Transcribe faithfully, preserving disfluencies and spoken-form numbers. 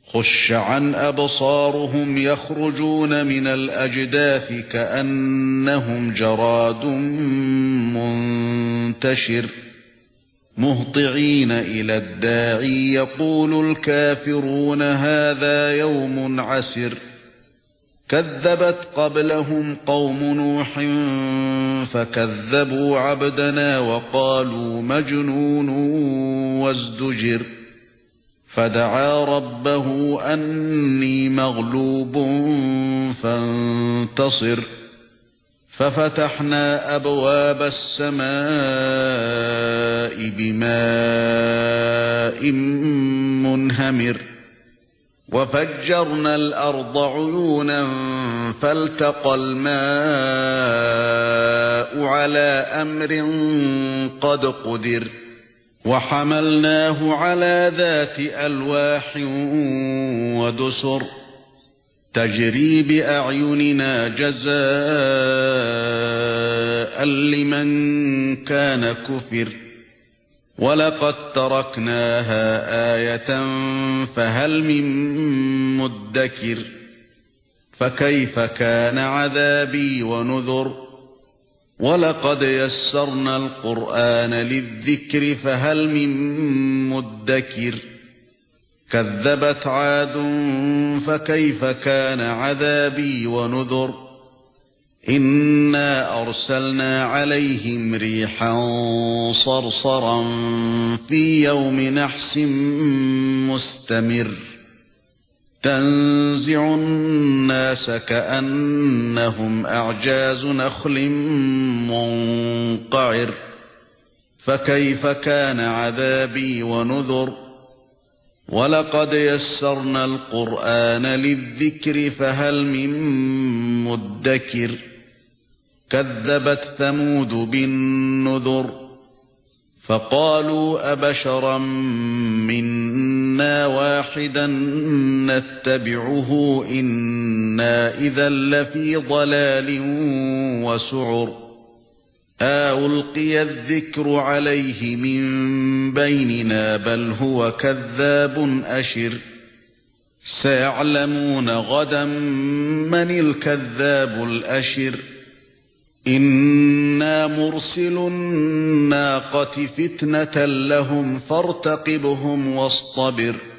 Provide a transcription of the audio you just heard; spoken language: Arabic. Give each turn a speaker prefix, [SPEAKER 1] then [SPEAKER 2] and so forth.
[SPEAKER 1] خُشَّ عَنْ أَبْصَارُهُمْ يَخْرُجُونَ مِنَ الْأَجْدَاثِ كَأَنَّهُمْ جَرَادٌ مُنْتَشِرٌ مُهْطِعِينَ إِلَى الدَّاعِي يَقُولُ الْكَافِرُونَ هَذَا يَوْمٌ عَسِرٌ كَذَّبَتْ قَبْلَهُمْ قَوْمُ نُوحٍ فَكَذَّبُوا عَبْدَنَا وَقَالُوا مَجْنُونٌ وَازْدُجِرَ فَدَعَا رَبَّهُ أَنِّي مَغْلُوبٌ فَانتَصِرْ فَفَتَحْنَا أَبْوَابَ السَّمَاءِ بِمَاءٍ مُنْهَمِرٍ وَفَجَّرْنَا الْأَرْضَ عُيُونًا فَالْتَقَى الْمَاءُ عَلَى أَمْرٍ قَدْ قُدِرَ وَحَمَلْنَاهُ عَلَى ذَاتِ أَلْوَاحٍ وَدُسُرٍ تَجْرِي بِأَعْيُنِنَا جَزَاءً لِمَنْ كَانَ كُفِرَ وَلَقَدْ تَرَكْنَاهَا آيَةً فَهَلْ مِن مُّدَّكِرٍ فَكَيْفَ كَانَ عَذَابِي وَنُذُرِ وَلَقَدْ يَسَّرْنَا الْقُرْآنَ لِلذِّكْرِ فَهَلْ مِن مُّدَّكِرٍ كَذَّبَتْ عَادٌ فَكَيْفَ كَانَ عَذَابِي وَنُذُرِ إِنَّا أَرْسَلْنَا عَلَيْهِمْ رِيحًا صَرْصَرًا فِي يَوْمِ نَحْسٍ مُسْتَمِرٍّ تَنزِعُ النَّاسَ كَأَنَّهُمْ أَعْجَازُ نَخْلٍ مُنقَعِرٍ فَكَيْفَ كَانَ عَذَابِي وَنُذُرِ وَلَقَدْ يَسَّرْنَا الْقُرْآنَ لِلذِّكْرِ فَهَلْ مِن مُّدَّكِرٍ كَذَّبَتْ ثَمُودُ بِالنُّذُرِ فَقَالُوا أَبَشَرًا مِنَّا وَاحِدًا نَتَّبِعُهُ إِنَّا إِذًا لَّفِي ضَلَالٍ وَسُعُرٍ أَأُلْقِيَ الذِّكْرُ عَلَيْهِ مِن بَيْنِنَا بَلْ هُوَ كَذَّابٌ أَشِرٌ سَيَعْلَمُونَ غَدًا مَّنِ الْكَذَّابُ الْأَشِرُ إِنَّا مُرْسِلُو النَّاقَةِ فِتْنَةً لَّهُمْ فَارْتَقِبْهُمْ وَاصْطَبِرْ